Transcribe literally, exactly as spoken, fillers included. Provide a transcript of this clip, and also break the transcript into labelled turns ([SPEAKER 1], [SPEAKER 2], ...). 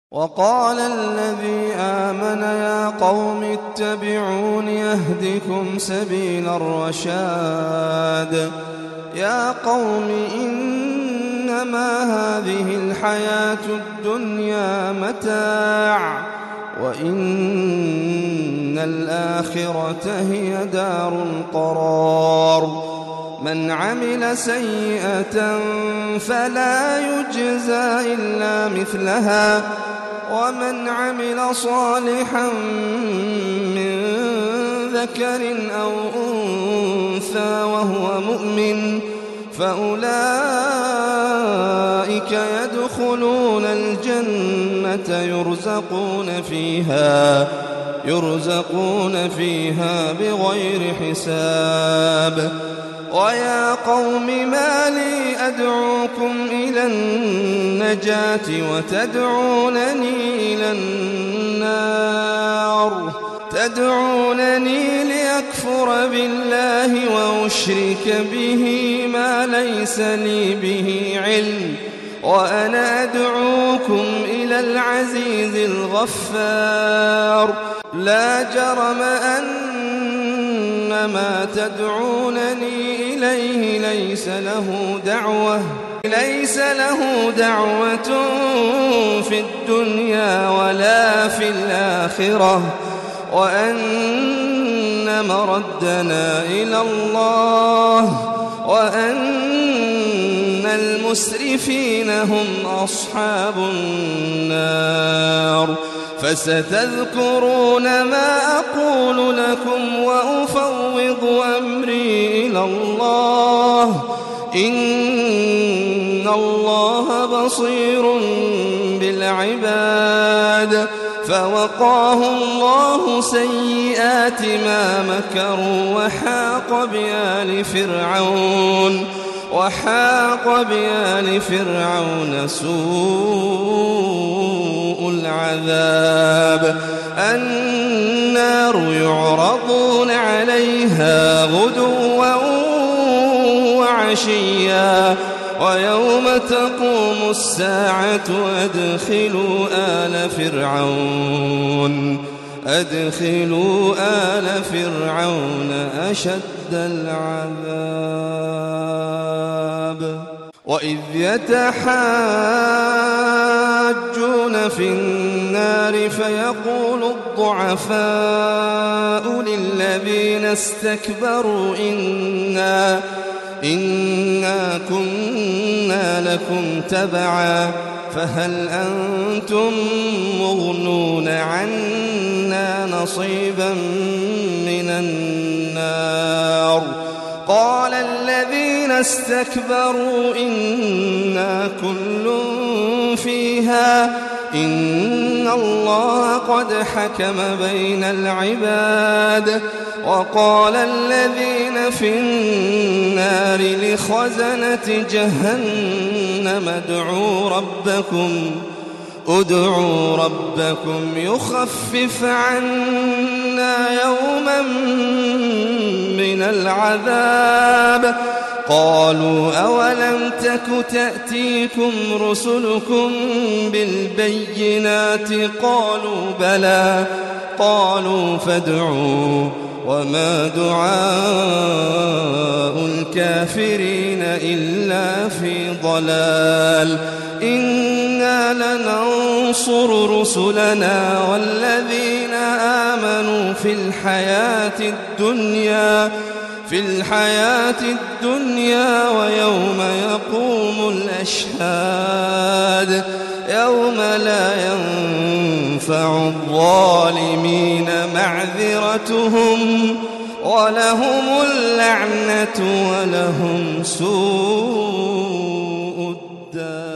[SPEAKER 1] وقال الذي آمن يا قوم اتبعون يهدكم سبيل الرشاد يا قوم إنما هذه الحياة الدنيا متاع وإن الآخرة هي دار القرار من عمل سيئة فلا يجزى إلا مثلها ومن عمل صالحا من ذكر أو أنثى وهو مؤمن فأولئك يدخلون الجنة يرزقون فيها يرزقون فيها بغير حساب ويا قوم ما لي أدعوكم إلى النجاة وتدعونني إلى النار تدعونني لأكفر بالله وأشرك به ما ليس لي به علم وأنا أدعوكم إلى العزيز الغفار لا جرم أن ما تدعونني إليه ليس له دعوة ليس له دعوة في الدنيا ولا في الآخرة وأن مردنا إلى الله وأن المسرفين هم أصحاب النار فستذكرون ما أقول لكم وأفوض أمري إلى الله إن الله بصير بالعباد فوقاه الله سيئات ما مكروا وحاق بآل فرعون وحاق بآل فرعون سوء العذاب النار يعرضون عليها غدوا وعشيا ويوم تقوم الساعة أدخلوا آل فرعون أدخلوا آل فرعون أشد العذاب وإذ يتحاجون في النار فيقول الضعفاء للذين استكبروا إنا إنا كنا لكم تبعا فهل أنتم مغنون عنا نصيبا من النار قال الذين استكبروا إنا كل فيها إن الله قد حكم بين العباد وقال الذين في النار لخزنة جهنم ادعوا ربكم ادعوا ربكم يخفف عنا يوما من العذاب قالوا أولم تك تأتيكم رسلكم بالبينات قالوا بلى قالوا فادعوا وما دعاء الكافرين إلا في ضلال إنا لننصر رسلنا والذين آمنوا في الحياة الدنيا في الحياة الدنيا ويوم يقوم الأشهاد يوم لا ينفع الظالمين معذرتهم ولهم اللعنة ولهم سوء الدار.